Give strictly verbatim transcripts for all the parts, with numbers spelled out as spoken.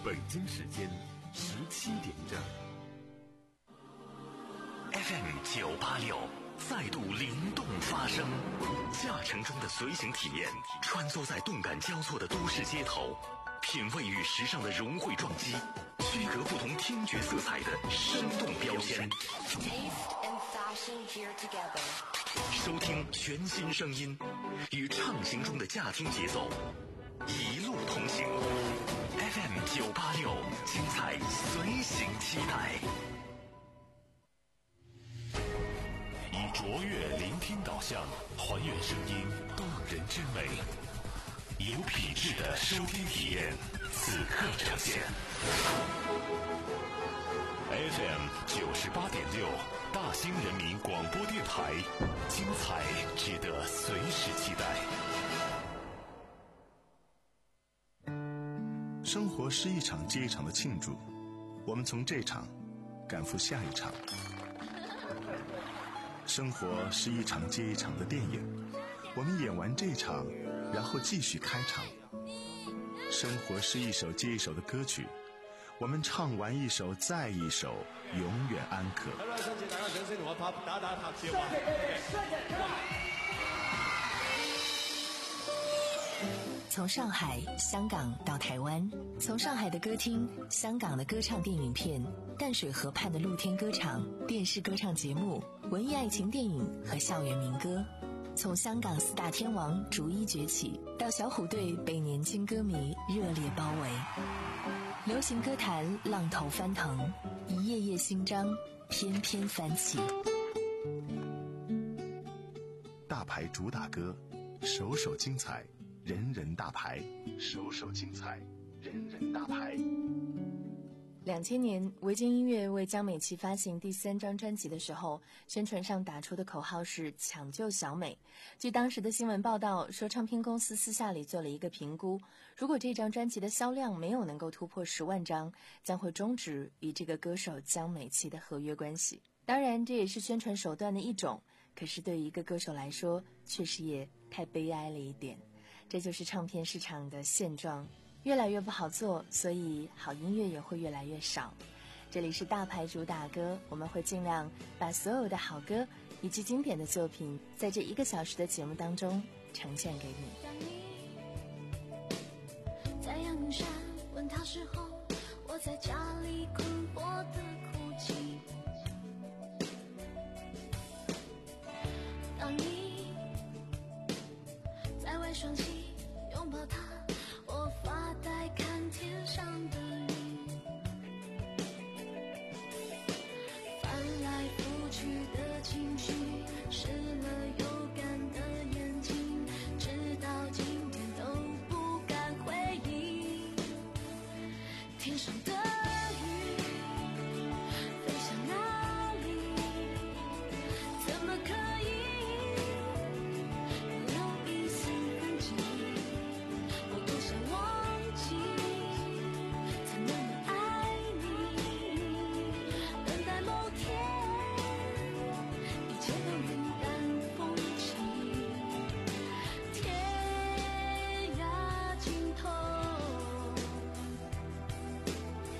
北京时间十七点整。 F M 九八六再度灵动发声，驾乘中的随行体验，穿梭在动感交错的都市街头，品味与时尚的融汇撞击，区隔不同听觉色彩的生动标签。收听全新声音，与畅行中的驾听节奏，一路同行。F M 九八六，精彩随行期待。 以卓越聆听导向，还原声音动人之美，有品质的收听体验，此刻呈现。F M 九十八点六，大兴人民广播电台，精彩值得随时期待。 生活是一场接一场的庆祝，我们从这场赶赴下一场。生活是一场接一场的电影，我们演完这场，然后继续开场。生活是一首接一首的歌曲，我们唱完一首再一首，永远安可。 从上海、香港到台湾，从上海的歌厅、香港的歌唱电影片、淡水河畔的露天歌场、电视歌唱节目、文艺爱情电影和校园民歌，从香港四大天王逐一崛起，到小虎队被年轻歌迷热烈包围，流行歌坛浪头翻腾，一页页新章翩翩翻起。 大牌主打歌，首首精彩，人人大牌，首首精彩，人人大牌。 两千年，维京音乐为江美琪发行第三张专辑的时候，宣传上打出的口号是抢救小美。据当时的新闻报道说，唱片公司私下里做了一个评估，如果这张专辑的销量没有能够突破十万张，将会终止与这个歌手江美琪的合约关系。当然，这也是宣传手段的一种，可是对于一个歌手来说，确实也太悲哀了一点。这就是唱片市场的现状，越来越不好做，所以好音乐也会越来越少。这里是大牌主打歌，我们会尽量把所有的好歌以及经典的作品，在这一个小时的节目当中呈现给你。 当你在阳明山问他时候，我在家里困惑的哭泣。当你在外双膝拥抱他，我发呆看天上的云，翻来覆去的情绪，湿了有感的眼睛，直到今天都不敢回应。天上的雨飞向哪里？怎么可以有一丝痕迹？我多想忘记，才那么爱你。等待某天，一切都云淡风轻。天涯尽头，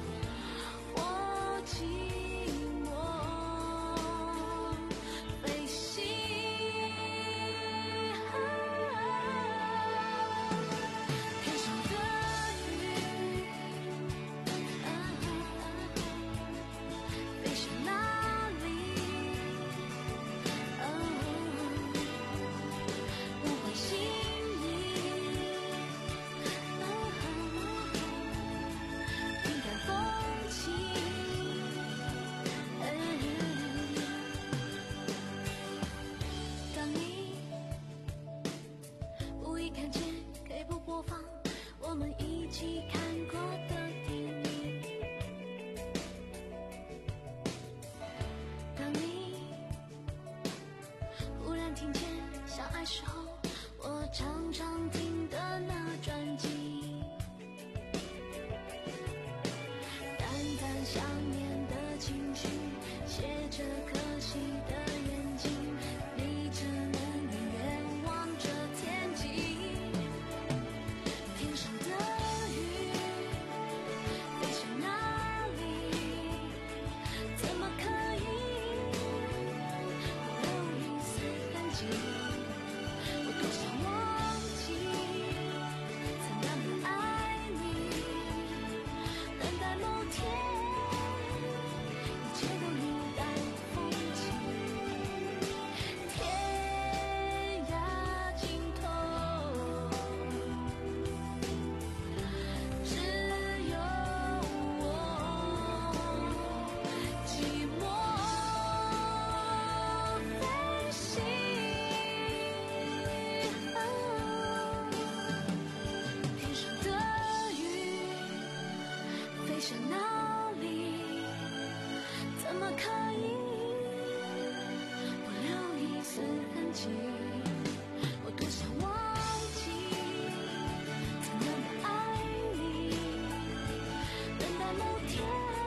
向哪里？怎么可以不留一丝痕迹？我多想忘记怎样的爱你，等待某天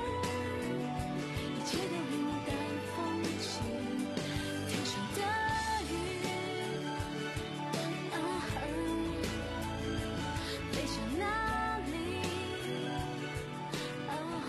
一切都云淡风轻，天上的云啊飞向哪里啊，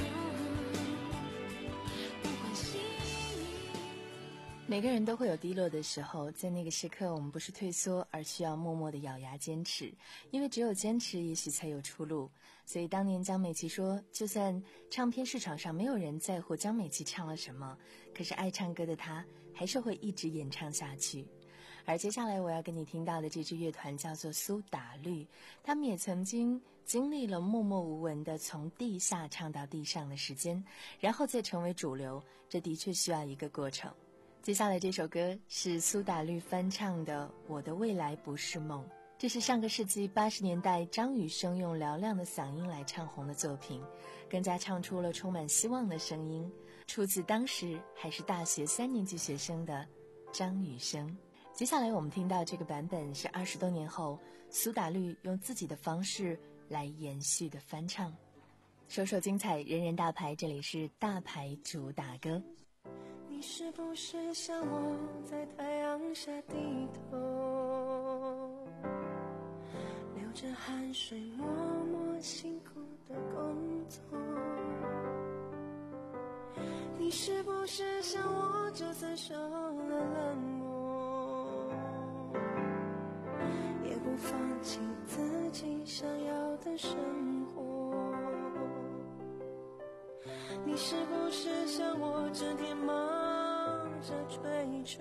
不关心。 每个人都会有低落的时候，在那个时刻我们不是退缩，而需要默默地咬牙坚持，因为只有坚持也许才有出路。所以当年江美琪说，就算唱片市场上没有人在乎江美琪唱了什么，可是爱唱歌的她还是会一直演唱下去。而接下来我要跟你听到的这支乐团叫做苏打绿，他们也曾经经历了默默无闻的从地下唱到地上的时间，然后再成为主流，这的确需要一个过程。接下来这首歌是苏打绿翻唱的《我的未来不是梦》，这是上个世纪八十年代张雨生用嘹亮的嗓音来唱红的作品，更加唱出了充满希望的声音，出自当时还是大学三年级学生的张雨生。接下来我们听到这个版本是二十多年后苏打绿用自己的方式来延续的翻唱。首首精彩，人人大牌，这里是大牌主打歌。 你是不是像我在太阳下低头，流着汗水默默辛苦的工作？你是不是像我就算受了冷漠，也不放弃自己想要的生活？你是不是像我整天忙着追求，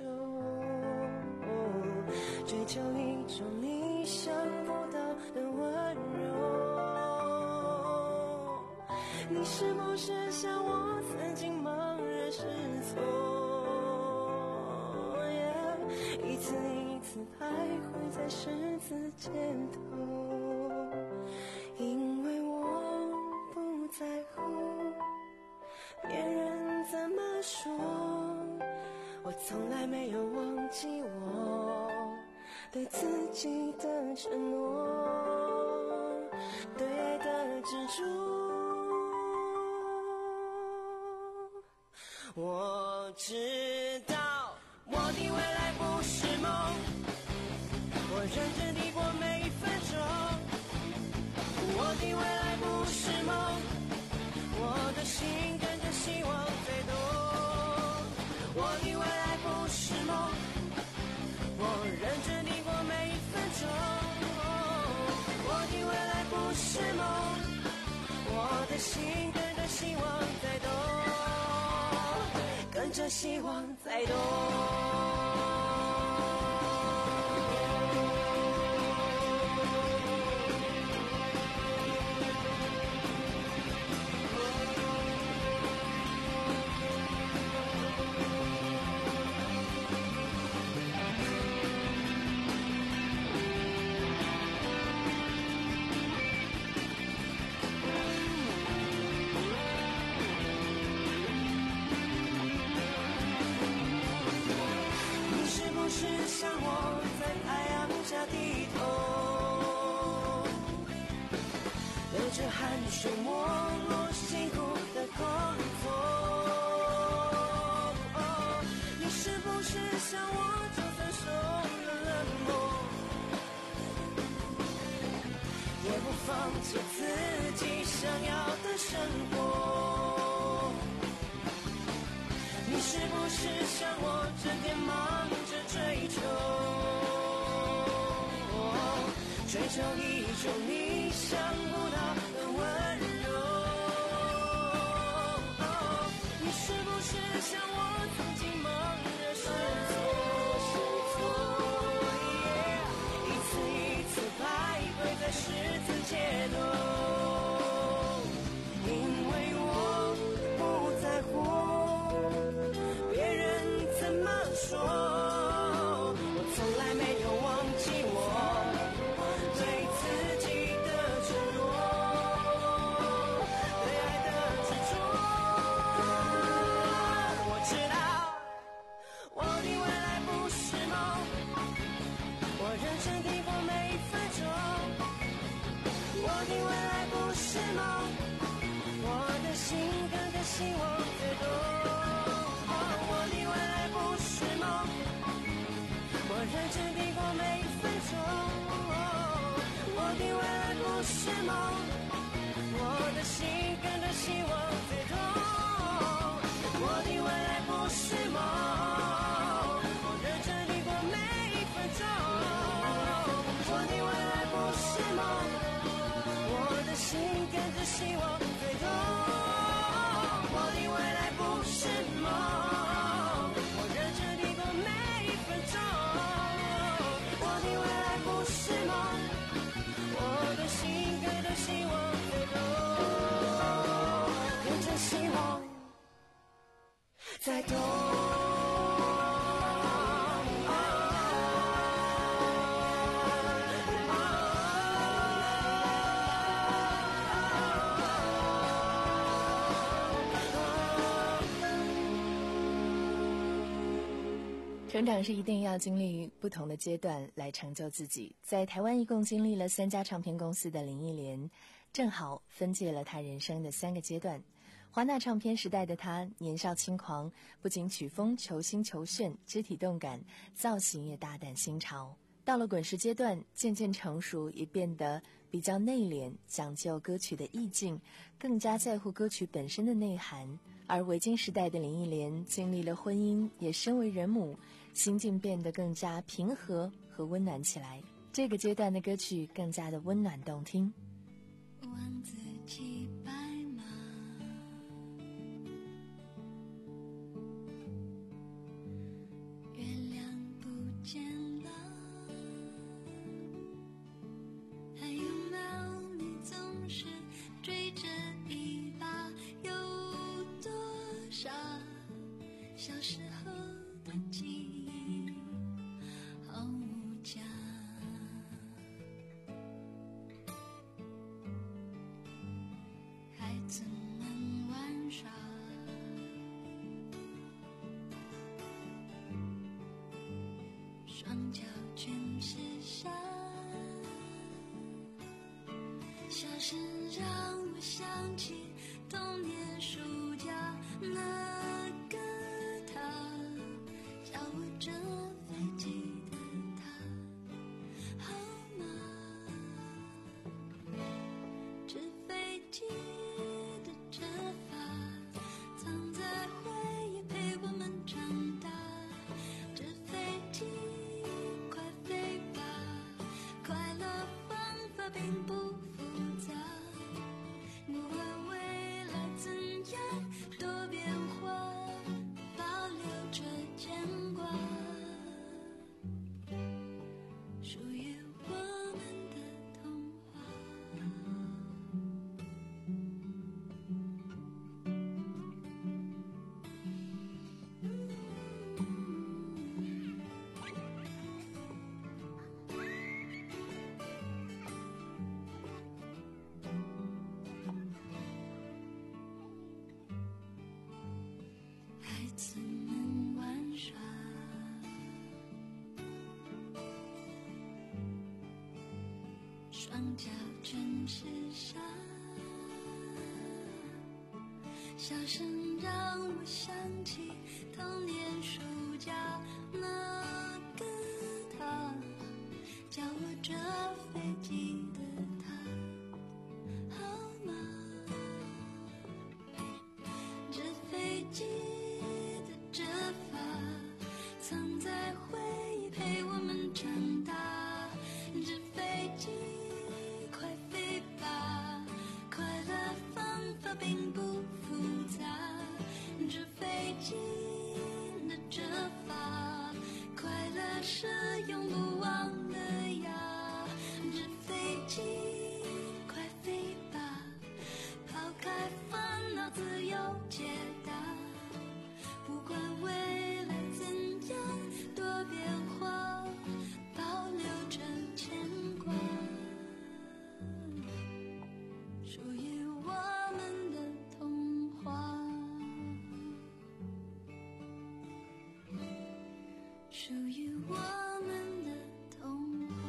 追求一种你想不到的温柔？你是不是像我曾经茫然失措， yeah, 一次一次徘徊在十字街头？因为我不在乎别人怎么说，我从来没有忘记我对自己的承诺，对爱的执着。我知道我的未来不是梦，我认真地过每一分钟。我的未来不是梦，我的心跟着希望在动。我的未来不是梦，我认真地过每一分钟。我的未来不是梦，我的心跟着希望在动，跟着希望在动。像我在太阳下低头，流着汗水默默辛苦的工作。哦，你是不是像我就算受了冷漠，也不放弃自己想要的生活？你是不是像我整天忙着追求，追求一种你想不到的温柔？你是不是像我曾经茫然失措，一次一次徘徊在十字街头？因为我不在乎别人怎么说，我从来没有忘记我对自己的承诺， 再痛。 成长是一定要经历不同的阶段来成就自己。在台湾一共经历了三家唱片公司的林忆莲，正好分界了她人生的三个阶段。华纳唱片时代的她年少轻狂，不仅曲风求新求炫，肢体动感，造型也大胆新潮。到了滚石阶段，渐渐成熟，也变得比较内敛，讲究歌曲的意境，更加在乎歌曲本身的内涵。而维京时代的林忆莲经历了婚姻，也身为人母，心境变得更加平和和温暖起来。这个阶段的歌曲更加的温暖动听。 万紫骑白马，月亮不见了，还有猫你总是追着一把，有多少小时候的记忆好无价。孩子们玩耍，双脚全是沙，笑声让我想起童年暑假，那个他教我折飞机的他，好吗？纸飞机的折法，藏在回忆陪我们长大。纸飞机快飞吧，快乐方法并不复杂，不管未来怎样多变化，保留着牵挂，属于我们的童话。孩子们玩耍，双脚全是沙，笑声让我想起童年暑假，那个他教我折飞机的他，好吗？纸飞机的折法，藏在回忆陪我们长大。纸飞机快飞吧，快乐方法并不复杂。纸飞机的折法，快乐是永不忘的呀。纸飞机快飞吧，抛开烦恼，自由解答。不管未来怎样多变化，保留着牵挂，属于我们的童话，属于我们的童话。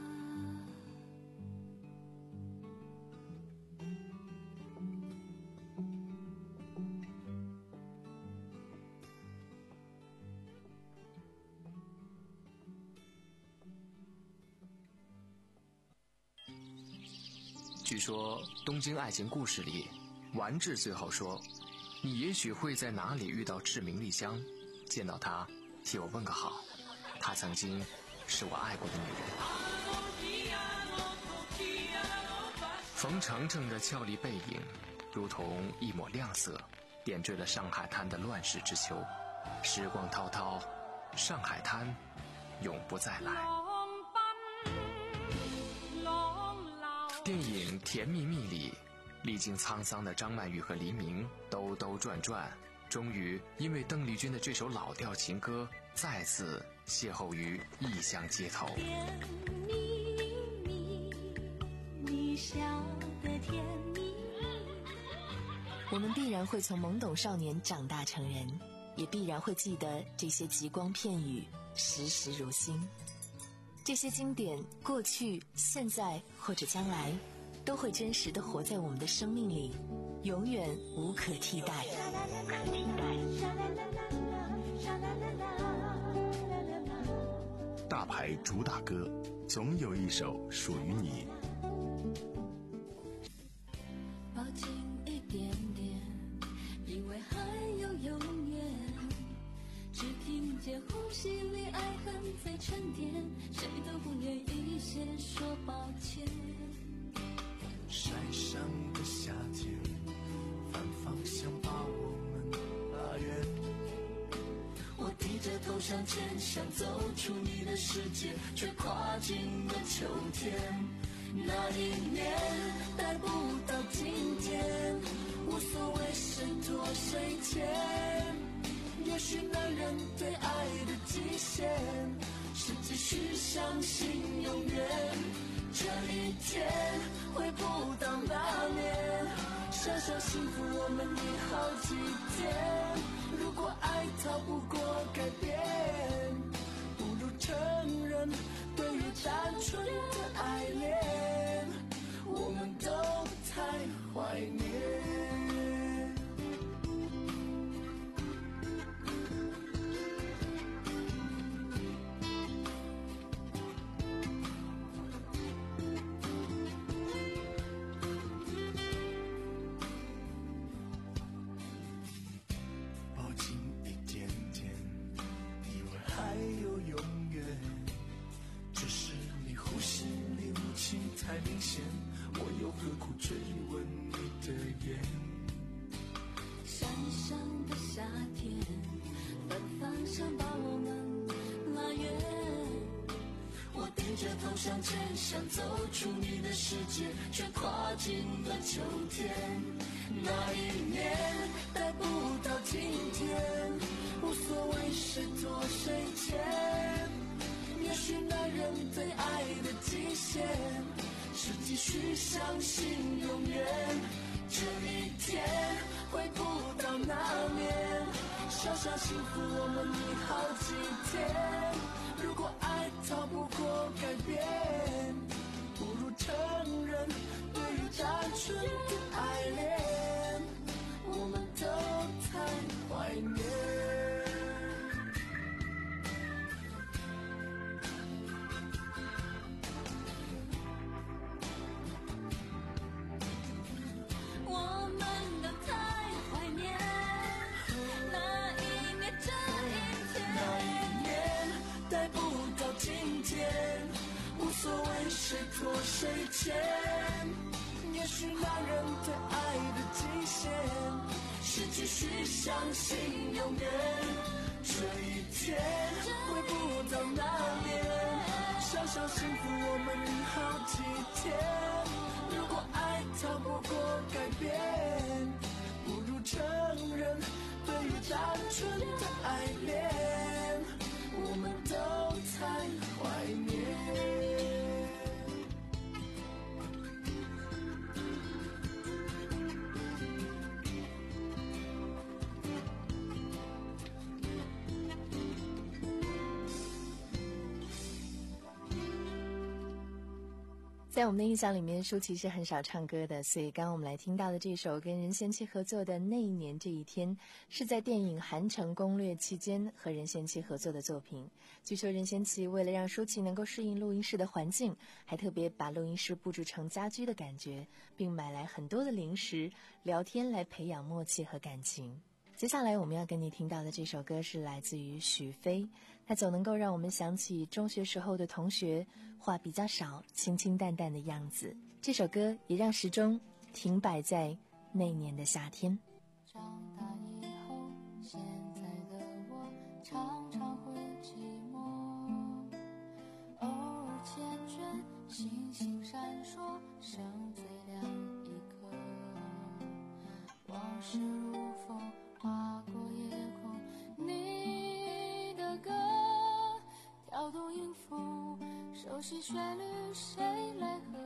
据说《东京爱情故事》里，丸治最后说：“你也许会在哪里遇到志明丽香，见到她，替我问个好。她曾经是我爱过的女人。”冯程程的俏丽背影，如同一抹亮色，点缀了上海滩的乱世之秋。时光滔滔，上海滩永不再来。电影《甜蜜蜜》里，历经沧桑的张曼玉和黎明兜兜转转， 终于因为邓丽君的这首老调情歌再次邂逅于异乡街头。 甜蜜蜜，你笑得甜蜜蜜。 我们必然会从懵懂少年长大成人，也必然会记得这些极光片语，时时如新。这些经典，过去、现在或者将来，都会真实地活在我们的生命里，永远无可替代。 大牌主打歌，总有一首属于你。 抱紧一点点，因为还有永远。只听见呼吸里爱恨在沉淀，谁都不愿意先说抱歉。 山上的夏天，反方向把我们拉远。 我低着头向前，想走出你的世界，却跨进了秋天。那一年待不到今天，无所谓谁多谁欠。也许男人对爱的极限，是继续相信永远。这一天回不到那年，想想幸福我们已好几天。如果爱逃不过改变，不如承认对于单纯的爱恋，我们都太怀念。太明显，我又何苦追问你的眼？山上的夏天，反方向把我们拉远。我低着头向前，想走出你的世界，却跨进了秋天。那一年待不到今天，无所谓谁多谁欠。也许男人对爱的极限，是继续相信永远。这一天回不到那年，想想幸福我们已好几天。如果爱逃不过改变，不如承认对于单纯的爱恋，我们都太怀念。无所谓谁拖谁欠，也许男人对爱的极限，是继续相信永远。这一天回不到那年，想想幸福我们已好几天。如果爱逃不过改变，不如承认对于单纯的爱恋，我们都太怀念。 在我们的印象里面，舒淇是很少唱歌的，所以刚刚我们来听到的这首跟任贤齐合作的《那一年这一天》，是在电影《韩城攻略》期间和任贤齐合作的作品。据说任贤齐为了让舒淇能够适应录音室的环境，还特别把录音室布置成家居的感觉，并买来很多的零食，聊天来培养默契和感情。接下来我们要跟你听到的这首歌是来自于许飞，它总能够让我们想起中学时候的同学，话比较少，清清淡淡的样子。这首歌也让时钟停摆在那年的夏天。 长大以后，现在的我常常会寂寞，偶尔缱绻，星星闪烁，剩最亮一颗。往事如风，划过熟悉旋律谁来和？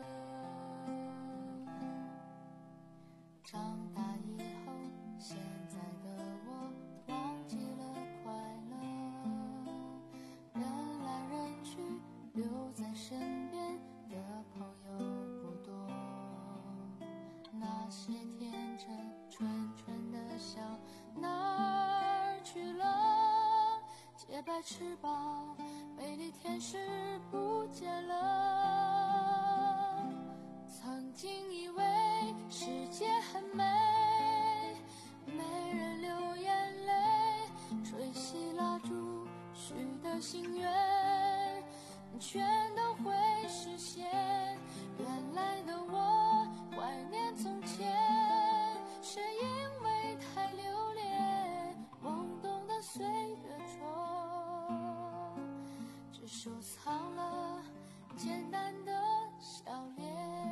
长大以后，现在的我忘记了快乐，人来人去，留在身边的朋友不多。那些天真纯纯的笑哪儿去了？洁白翅膀，美丽天使不见了。曾经以为世界很美，没人流眼泪，吹熄蜡烛许的心愿，全都会实现。原来的我怀念从前，是因为太留恋懵懂的岁月中，只收藏了简单的笑脸。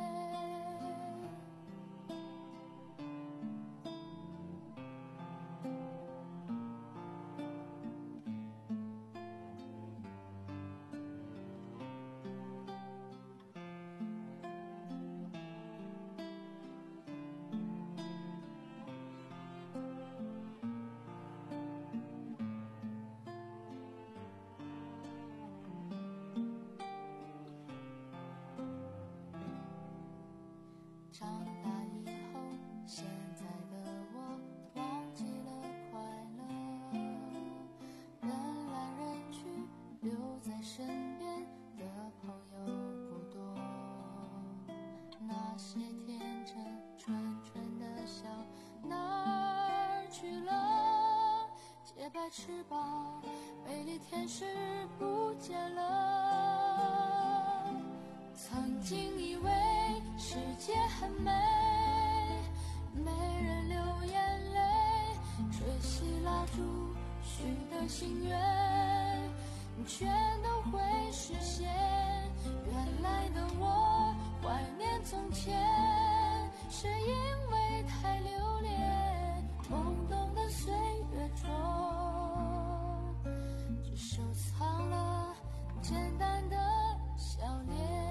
长大以后，现在的我忘记了快乐，人来人去，留在身边的朋友不多。那些天真纯纯的笑哪儿去了？洁白翅膀，美丽天使不见了。曾经以为世界很美，没人流眼泪，吹熄蜡烛许的心愿，全都会实现。原来的我怀念从前，是因为太留恋懵懂的岁月中，只收藏了简单的笑脸。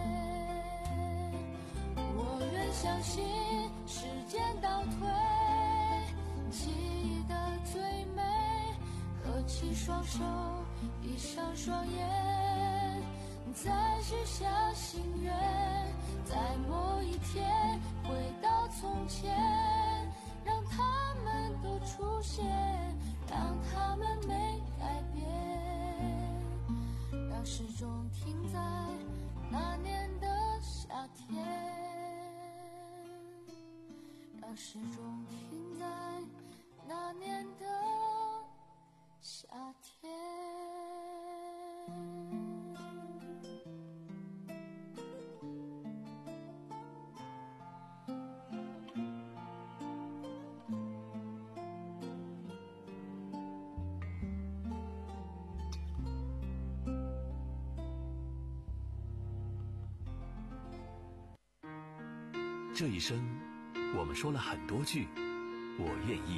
相信时间倒退，记忆的最美，合起双手，闭上双眼，再许下心愿，在某一天回到从前，让他们都出现，让他们没改变，让时钟停在那年的夏天，让时钟停在那年的夏天。 这一生我们说了很多句我愿意。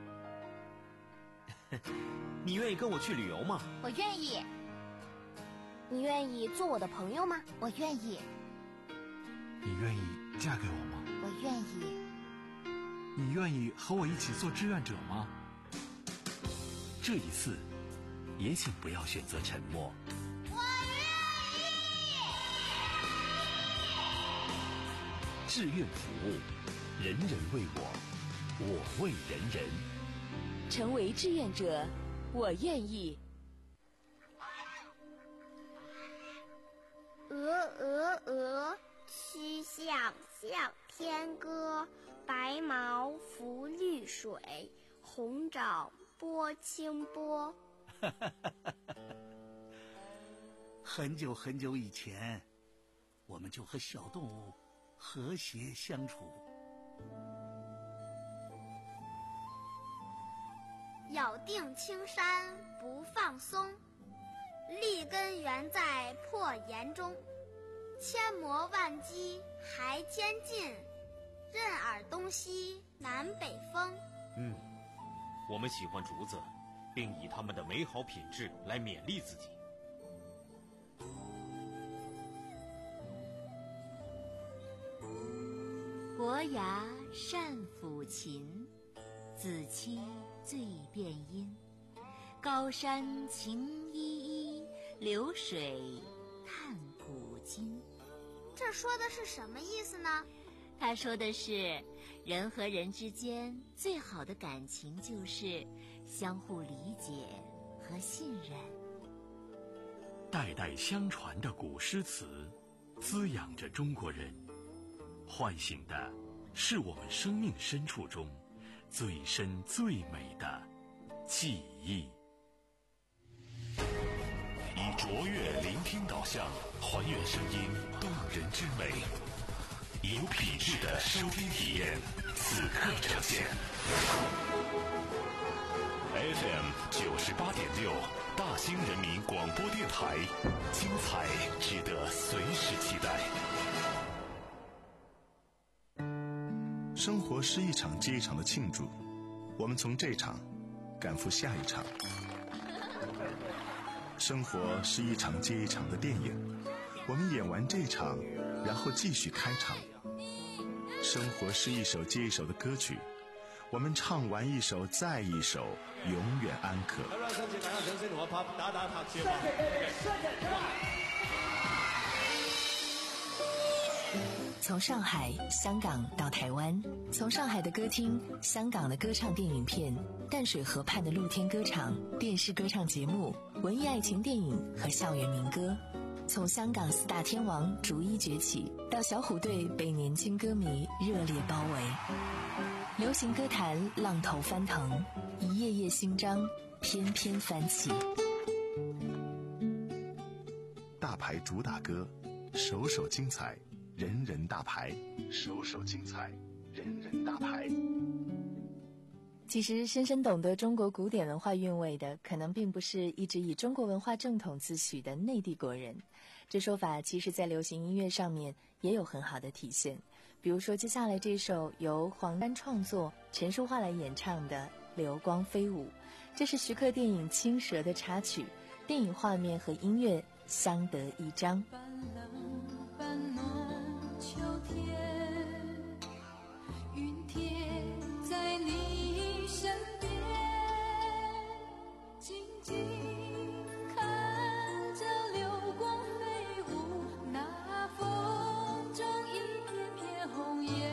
你愿意跟我去旅游吗？ 我愿意。你愿意做我的朋友吗？我愿意。 你愿意嫁给我吗？ 我愿意。 你愿意和我一起做志愿者吗？ 这一次也请不要选择沉默。志愿服务，人人为我，我为人人。 成为志愿者，我愿意。 鹅鹅鹅，曲项向天歌。白毛浮绿水，红掌拨清波。 很久很久以前，我们就和小动物和谐相处。 咬定青山不放松，立根原在破岩中。千磨万击还坚劲，任尔东西南北风。 嗯，我们喜欢竹子，并以它们的美好品质来勉励自己。 伯牙善抚琴，子期最辨音。高山晴依依，流水叹古今。 这说的是什么意思呢？ 他说的是，人和人之间最好的感情就是相互理解和信任。 代代相传的古诗词，滋养着中国人，唤醒的是我们生命深处中最深最美的记忆。以卓越聆听导向，还原声音动人之美，有品质的收听体验，此刻呈现。F M 九十八点六，大兴人民广播电台，精彩值得随时期待。 生活是一场接一场的庆祝，我们从这场赶赴下一场。生活是一场接一场的电影，我们演完这场，然后继续开场。生活是一首接一首的歌曲，我们唱完一首再一首，永远安可。 从上海、香港到台湾，从上海的歌厅、香港的歌唱电影片、淡水河畔的露天歌场、电视歌唱节目、文艺爱情电影和校园民歌，从香港四大天王逐一崛起，到小虎队被年轻歌迷热烈包围，流行歌坛浪头翻腾，一页页新章翩翩翻起。 大牌主打歌，首首精彩，人人大牌，首首精彩，人人大牌。 其实深深懂得中国古典文化韵味的，可能并不是一直以中国文化正统自诩的内地国人。这说法其实在流行音乐上面也有很好的体现。比如说接下来这首由黄沾创作、陈淑桦来演唱的《流光飞舞》，这是徐克电影《青蛇》的插曲，电影画面和音乐相得益彰。 半暖秋天，云贴在你身边，静静看着流光飞舞，那风中一片片红叶，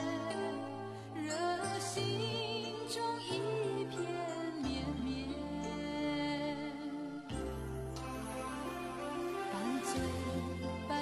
热心中一片绵绵，半醉半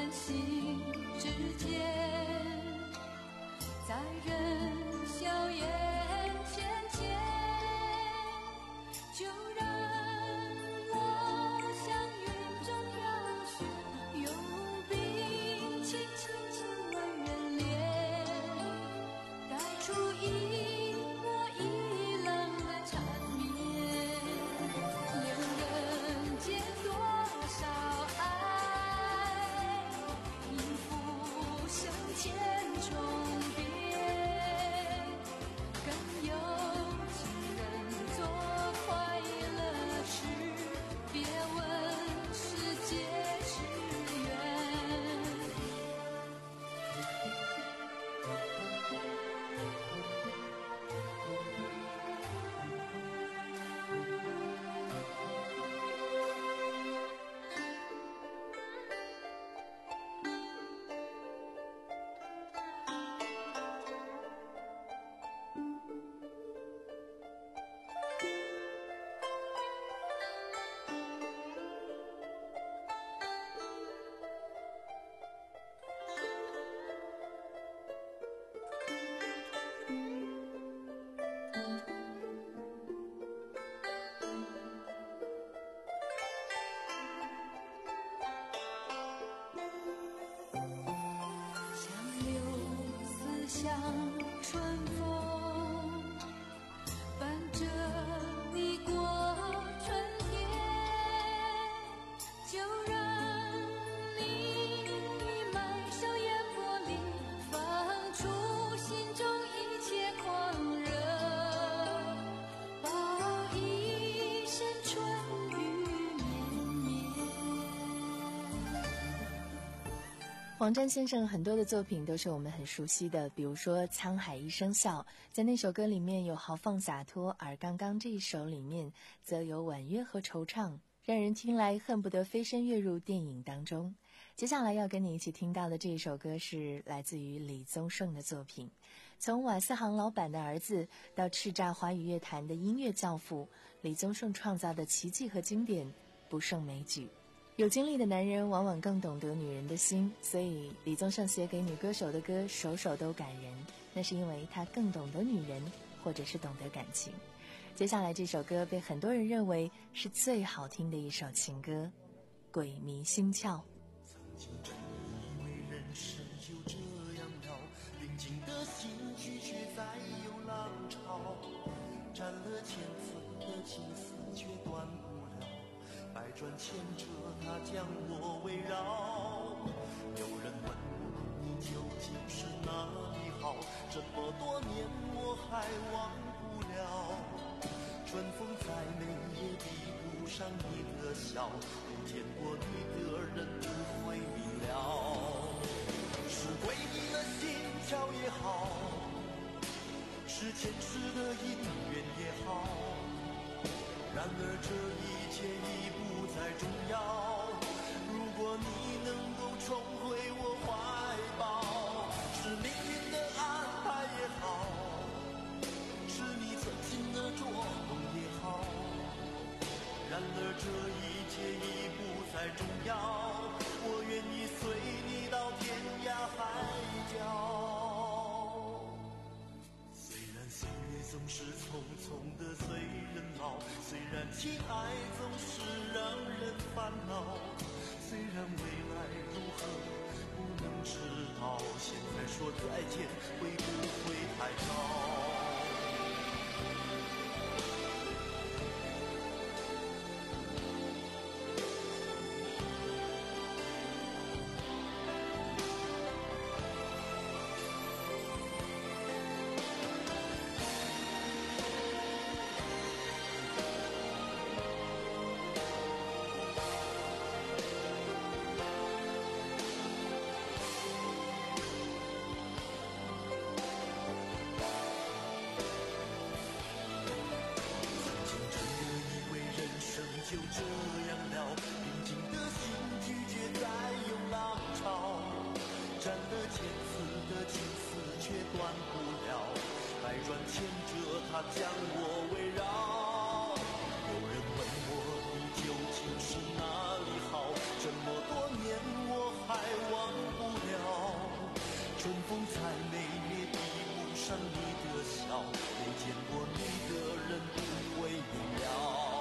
黄沾先生很多的作品都是我们很熟悉的，比如说《沧海一声笑》，在那首歌里面有豪放洒脱，而刚刚这一首里面则有婉约和惆怅，让人听来恨不得飞身跃入电影当中。接下来要跟你一起听到的这一首歌是来自于李宗盛的作品，从瓦斯行老板的儿子到叱咤华语乐坛的音乐教父，李宗盛创造的奇迹和经典不胜枚举。有经历的男人往往更懂得女人的心，所以李宗盛写给女歌手的歌首首都感人，那是因为他更懂得女人，或者是懂得感情。接下来这首歌被很多人认为是最好听的一首情歌，鬼迷心窍。 曾经真以为人生就这样了，平静的心拒绝再有浪潮，斩了千次的情丝却断不了，百转千折它将我围绕。有人问我你究竟是哪里好，这么多年我还忘不了。春风再美也比不上你的笑，没见过你的人不会明了。是鬼迷了心窍也好，是前世的因缘也好，然而这一切已不再重要。如果你能够重回我怀抱，是命运的安排也好，是你存心的捉弄也好，然而这一切已不再重要。我愿意随你到天涯海角。虽然岁月总是匆匆的随人老，虽然情爱总是让人烦恼，虽然未来如何不能知道，现在说再见会不会太早？就这样了，平静的心拒绝再有浪潮，斩了千次的情丝却断不了，百转千折它将我围绕。有人问我你究竟是哪里好，这么多年我还忘不了。春风再美也比不上你的笑，没见过你的人不会明了。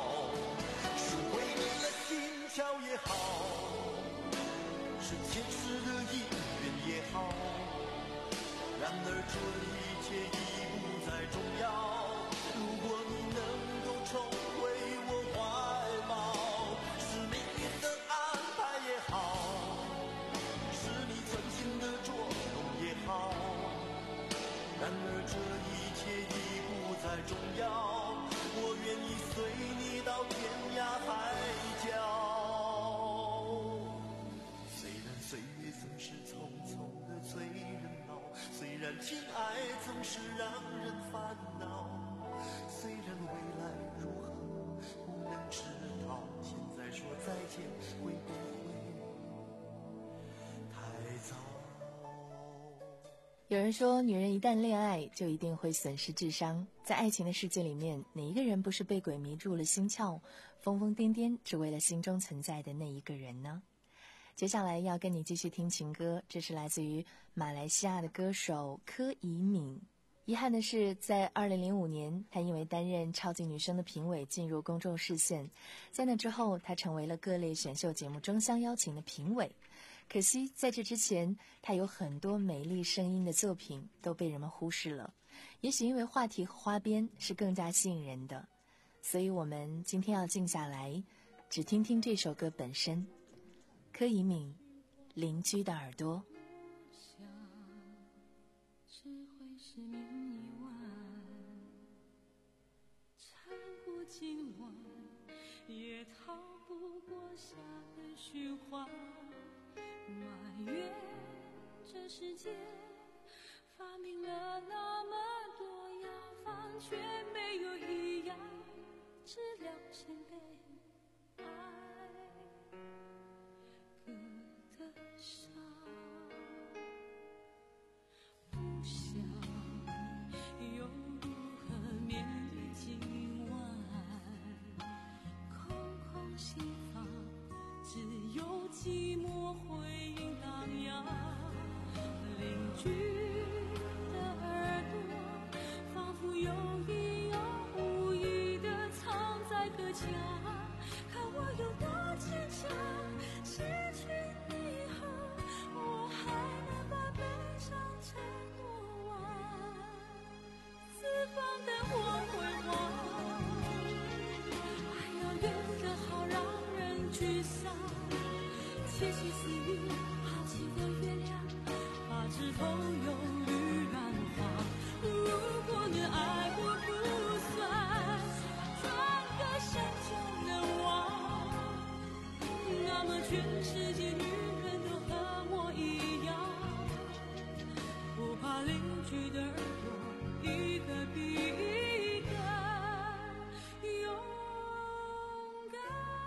巧也好，是前世的因缘也好，然而这一切已不再重要。如果你能够重回我怀抱，是命运的安排也好，是你存心的捉弄也好，然而这一切已不再重要。我愿意随你到天涯海角。虽然情爱总是让人烦恼，虽然未来如何不能知道，现在说再见会不会太早？ 有人说，女人一旦恋爱就一定会损失智商。在爱情的世界里面，哪一个人不是被鬼迷住了心窍，疯疯癫癫只为了心中存在的那一个人呢？接下来要跟你继续听情歌，这是来自于马来西亚的歌手柯以敏。遗憾的是，在二零零五年，她因为担任超级女声的评委进入公众视线，在那之后，她成为了各类选秀节目争相邀请的评委。可惜在这之前，她有很多美丽声音的作品都被人们忽视了，也许因为话题和花边是更加吸引人的，所以我们今天要静下来，只听听这首歌本身。柯以敏，邻居的耳朵。 只会是命意外，缠过今晚，也逃不过夏的循环。埋怨这世界发明了那么多药方，却没有一样治疗心被爱割的伤。不想又如何面对今晚空空心房，只有寂寞回音荡漾。邻居的耳朵仿佛有意有无意地藏在隔墙，看我有多坚强，失去你后我还能把悲伤承诺完。四方灯火辉煌，爱遥远的好让人沮丧，窃窃私语好奇的月亮，把枝头忧郁染黄。如果能爱我不算，转个身就能忘，那么全世界女人都和我一样，不怕邻居的耳朵一个比一个勇敢。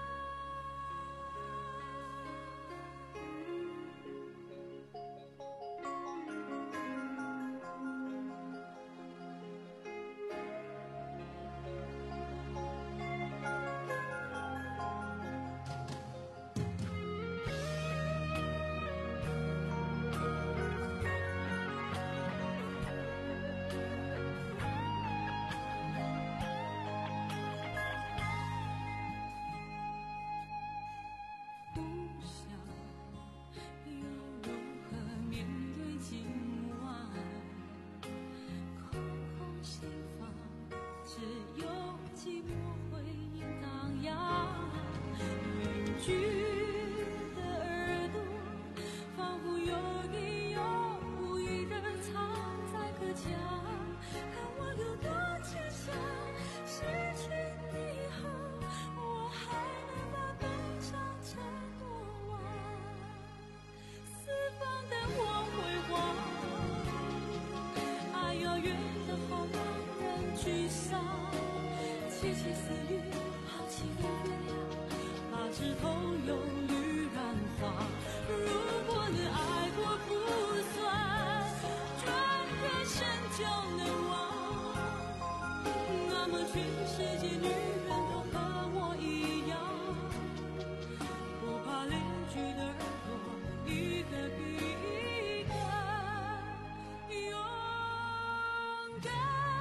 窃窃私语好奇的月亮，把枝头忧郁染黄。如果能爱过不算，转个身就能忘，那么全世界女人都和我一样，不怕邻居的耳朵一个比一个勇敢。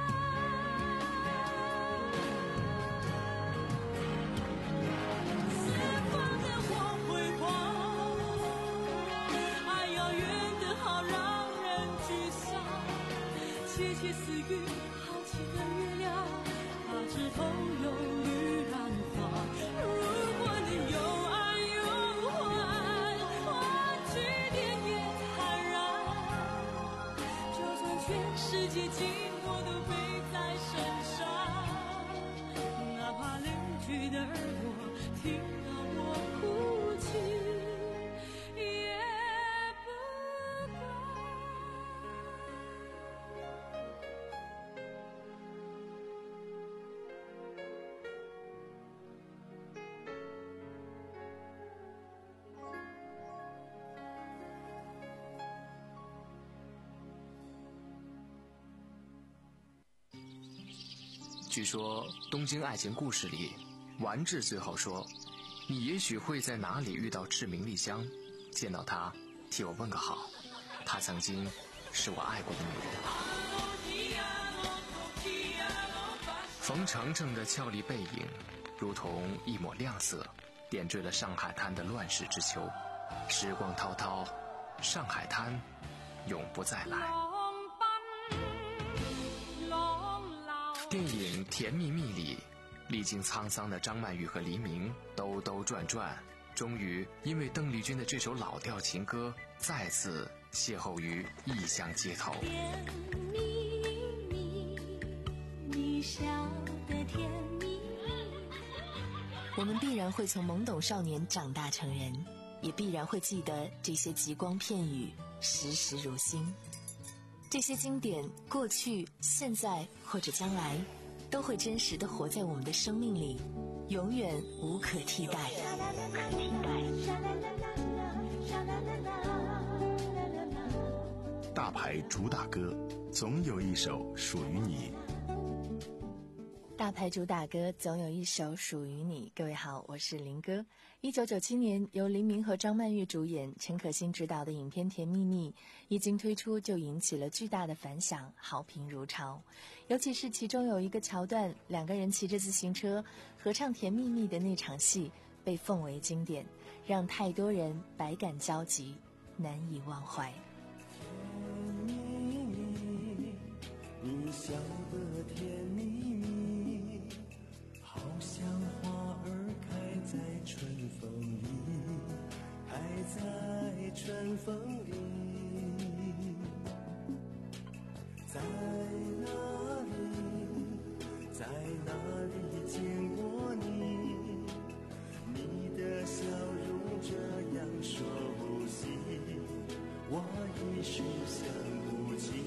窃窃私语好奇的月亮，把枝头忧郁染黄。如果能有爱有欢，换取点点坦然，就算全世界寂寞都背在身上，哪怕邻居的耳朵听到我哭泣也不管。 据说《东京爱情故事》里，丸治最后说：“你也许会在哪里遇到志明丽香，见到她，替我问个好。她曾经是我爱过的女人。”冯程程的俏丽背影，如同一抹亮色，点缀了上海滩的乱世之秋。时光滔滔，上海滩永不再来。电影《甜蜜蜜》里，历经沧桑的张曼玉和黎明兜兜转转，终于因为邓丽君的这首老调情歌，再次邂逅于异乡街头。 甜蜜蜜，你笑得甜蜜蜜。 我们必然会从懵懂少年长大成人，也必然会记得这些极光片语， 时时如新。这些经典，过去、现在或者将来，都会真实地活在我们的生命里，永远无可替代。无可替代。 大牌主打歌，总有一首属于你。 大牌主打歌，总有一首属于你。各位好，我是林哥。一九九七年，由黎明和张曼玉主演、陈可辛执导的影片《甜蜜蜜》一经推出就引起了巨大的反响，好评如潮。尤其是其中有一个桥段，两个人骑着自行车合唱《甜蜜蜜》的那场戏，被奉为经典，让太多人百感交集，难以忘怀。 你笑得甜蜜蜜，好像花儿开在春风里，开在春风里。在哪里，在哪里见过你？你的笑容这样熟悉，我一时想不起。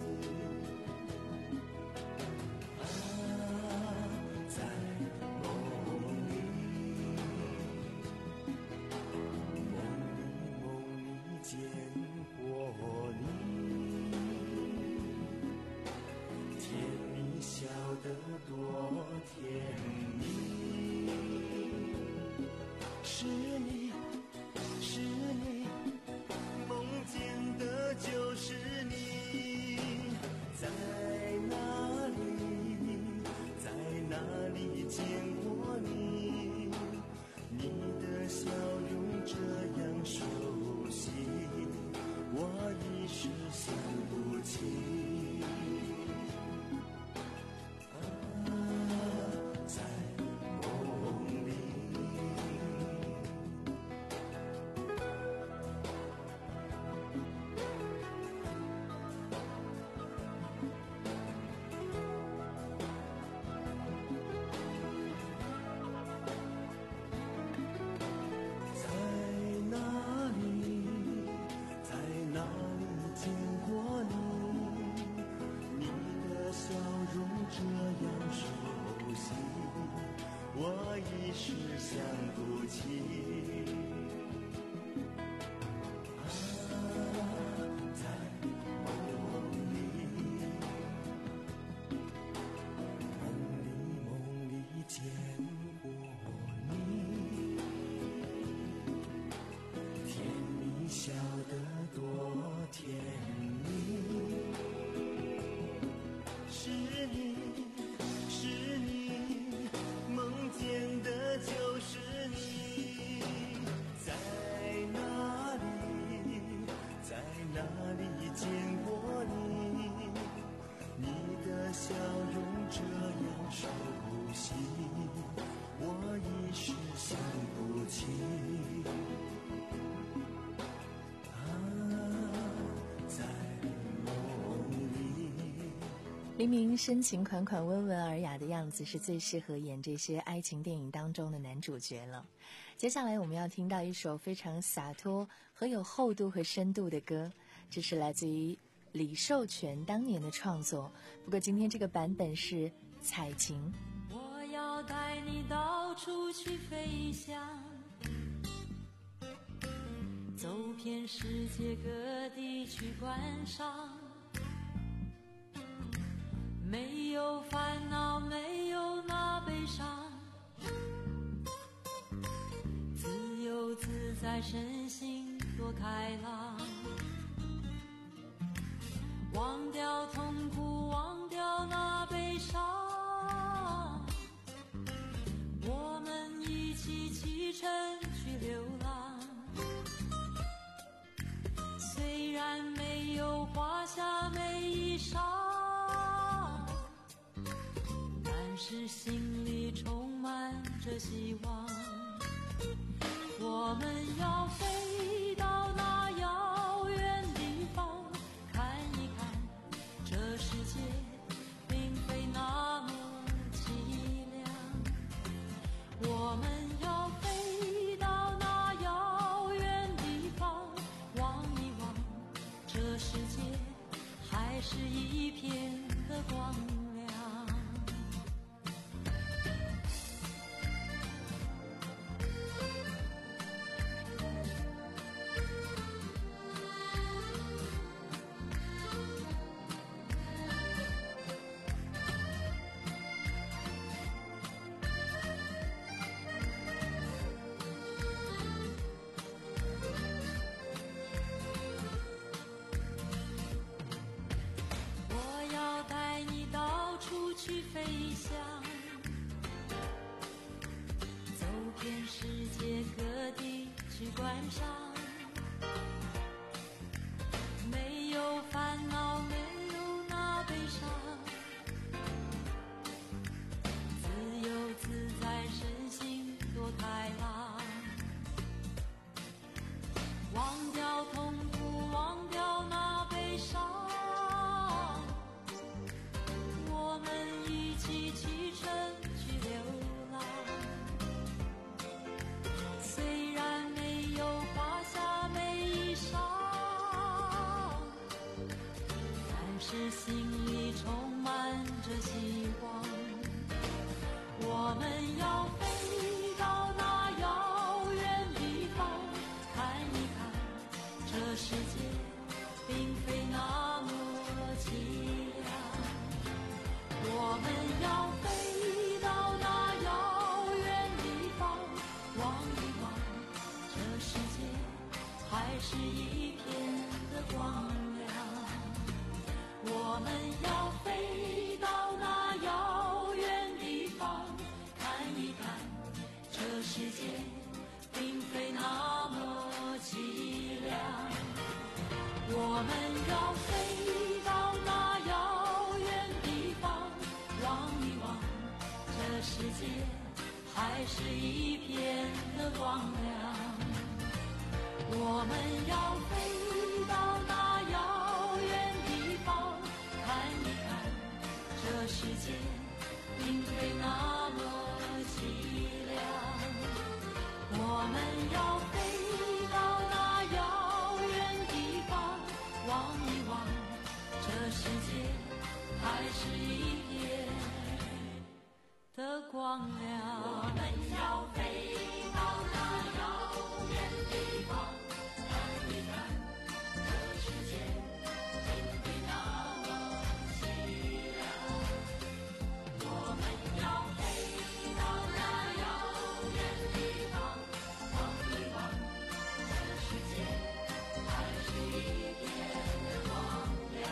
黎明深情款款、温文尔雅的样子，是最适合演这些爱情电影当中的男主角了。接下来我们要听到一首非常洒脱和有厚度和深度的歌，这是来自于李寿全当年的创作，不过今天这个版本是彩琴。 我要带你到处去飞翔，走遍世界各地去观赏，没有烦恼，没有那悲伤，自由自在，身心多开朗，忘掉痛苦，忘掉那悲伤，我们一起启程去流浪，虽然没有华厦美衣裳，是心里充满着希望，我们要飞到那遥远地方，看一看这世界并非那么凄凉，我们要飞到那遥远地方，望一望飞翔，走遍世界各地去观赏，没有烦恼，没有那悲伤，自由自在，身心多开朗，忘掉痛苦，忘掉那悲伤，我们一起启程去流浪。虽然没有华厦美衣裳，但是心里充满着希望。我们要飞到那遥远地方，看一看这世界并非那么凄凉。我们要飞到那遥远地方，望一望这世界还是一片的光亮。我们要飞到那遥远地方，看一看这世界并非那么凄凉。我们要飞到那遥远地方，望一望这世界还是一片的光亮。我们要飞到那遥远地方，看一看这世界并非那么凄凉。我们要飞到那遥远地方，望一望这世界还是一片的光亮。我们要飞到那遥远地方，看一看这世界并非那么凄凉。我们要飞到那遥远地方，望一望这世界还是一片的光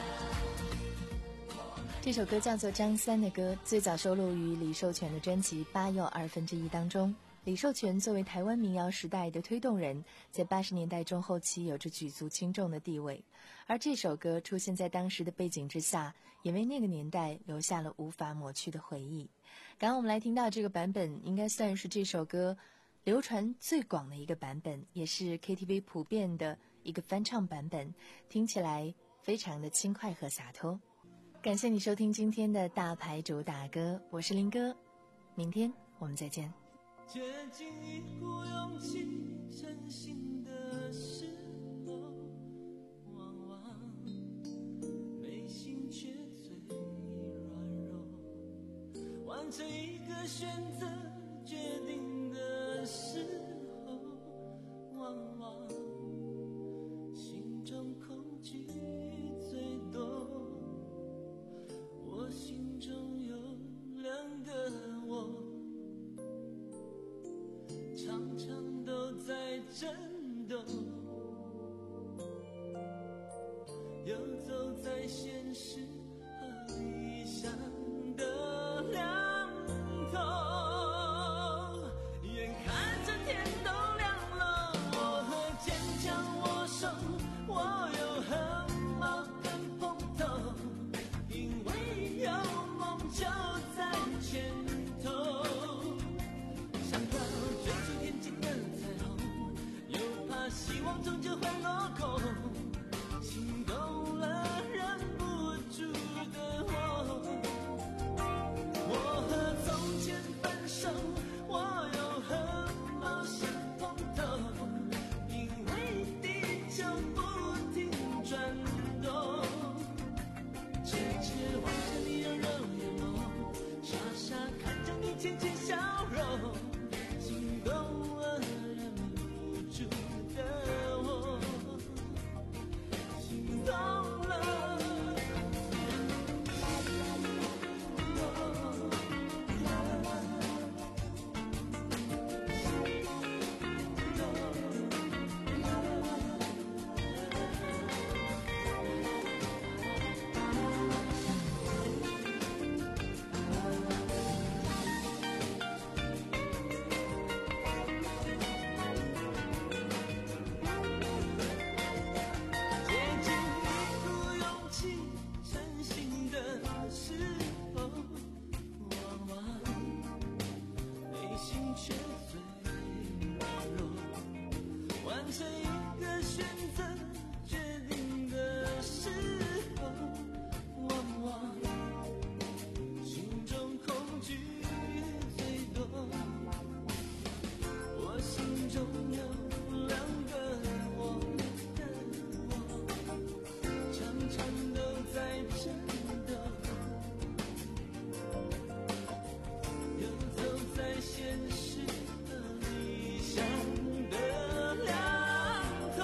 亮。 这首歌叫做张三的歌，最早收录于李寿全的专辑《八又二分之一》当中。李寿全作为台湾民谣时代的推动人，在八十年代中后期有着举足轻重的地位，而这首歌出现在当时的背景之下，也为那个年代留下了无法抹去的回忆。刚刚我们来听到这个版本，应该算是这首歌流传最广的一个版本，也是 K T V 普遍的一个翻唱版本，听起来非常的轻快和洒脱。感谢你收听今天的大牌主打歌，我是林哥，明天我们再见。 接近一股勇气，真心的时候，往往内心却最软弱。完成一个选择决定的时候，往往心中恐惧最多。我心中有两个我，常常都在震动，游走在现实和理想的两头，眼看着天都亮了，我和坚选择决定的时候，我心中恐惧最多。我心中有两个我的我，常常都在战斗，游走在现实和理想的两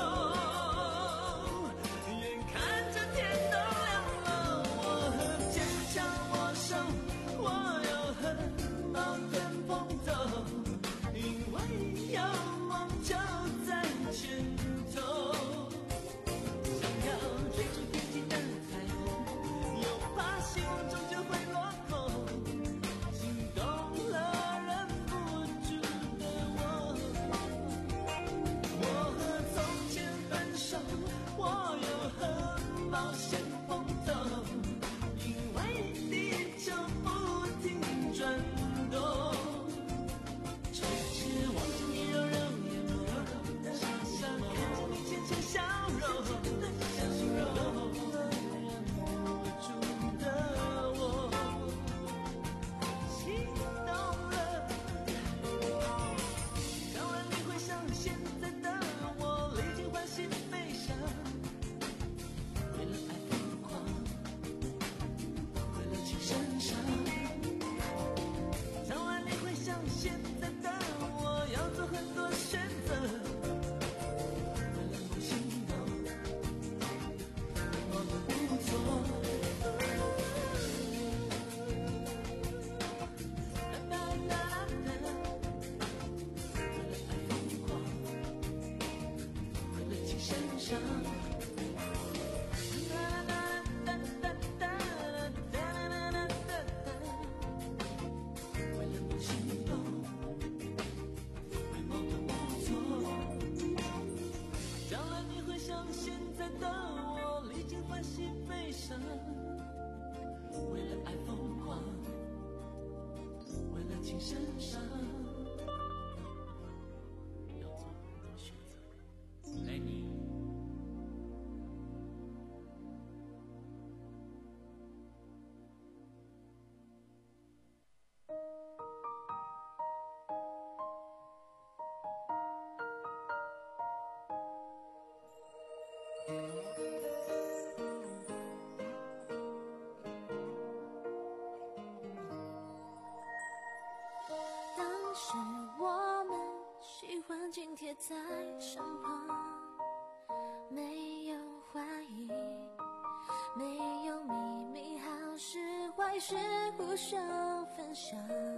头，眼看着天都亮了，我和坚强握手，我又和矛盾碰头，因为有梦就在前头，想要追逐天际的彩虹，又怕希望终究会落空，心动了忍不住的我，我和从前分手，我又和冒险碰头，因为地球不停转动，只是望着你柔柔眼眸，想想看着你浅浅笑容，相信有了忍不住的我，心动了。当然你会像现在的我，历经欢喜悲伤，为了爱疯狂，为了情深伤。当然你会像现在的我，要做很多选择，为了梦心动，我们不错。啦啦啦啦啦，为了爱疯狂，为了情深伤。啦啦啦啦啦啦啦啦啦啦啦，为了梦心动，为矛盾无措。将来你会像现在的我，历经欢喜悲伤，为了爱疯狂，为了情深伤，要做很多选择。来你。 当时我们喜欢紧贴在身旁，没有怀疑，没有秘密，好事坏事互相分享。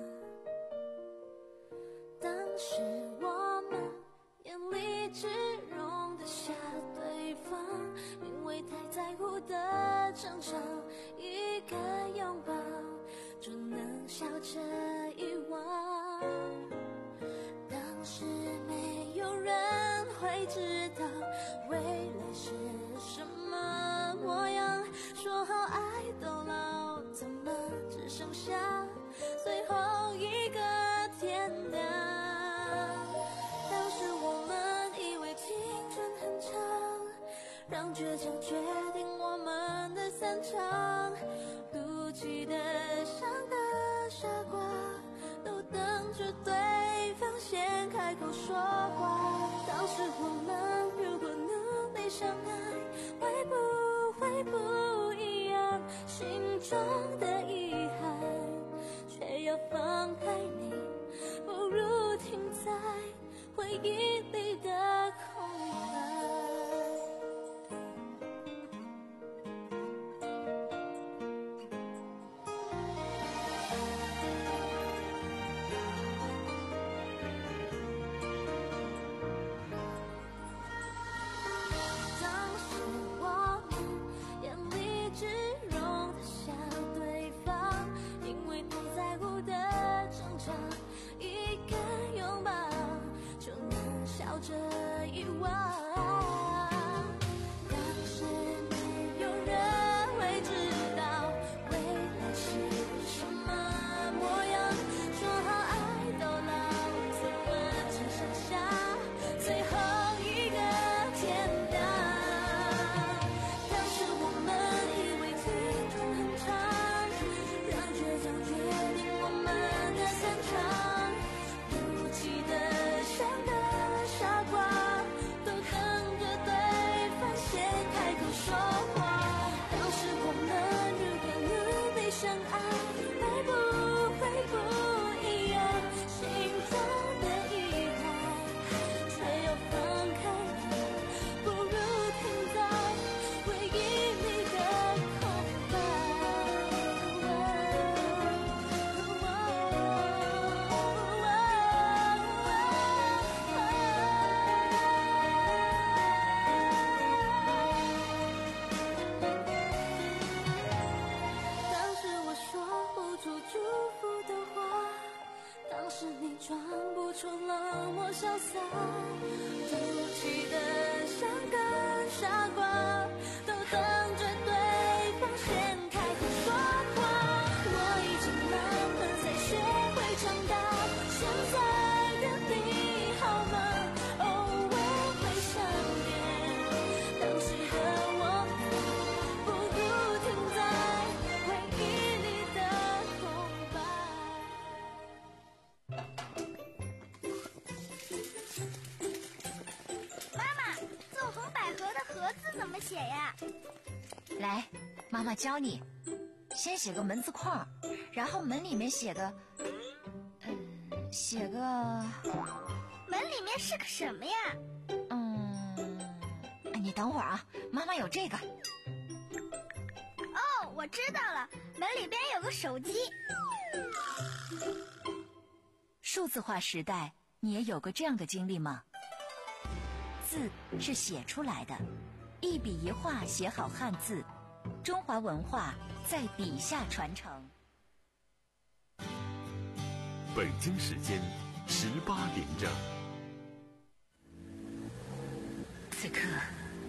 当时我们眼里只容得下对方，因为太在乎的争吵，一个拥抱就能笑着遗忘。当时没有人会知道未来是什么模样，说好爱到老，怎么只剩下最后一个天亮？当时我们以为青春很长，让倔强决定我们的散场，哭泣的像个傻瓜，都等着对方先开口说话。当时我们如果努力相爱，会不会不一样？心中的遗憾，却要放开你，不如停在回忆里的空白。最后一个天装不出冷漠潇洒，赌气的像个傻瓜，都等着对方先开口说话。我已经慢慢才学会长大，现在的你好吗？偶尔会想念当时的我，不顾停在回忆里的空白。 妈妈，纵横捭阖的阖字怎么写呀？ 来，妈妈教你。先写个门字框，然后门里面写个，嗯，写个…… 门里面是个什么呀？ 嗯，你等会儿啊，妈妈有这个。 哦，我知道了，门里边有个手机。 数字化时代，你也有过这样的经历吗？字是写出来的，一笔一画写好汉字，中华文化在笔下传承。 北京时间十八点整。 此刻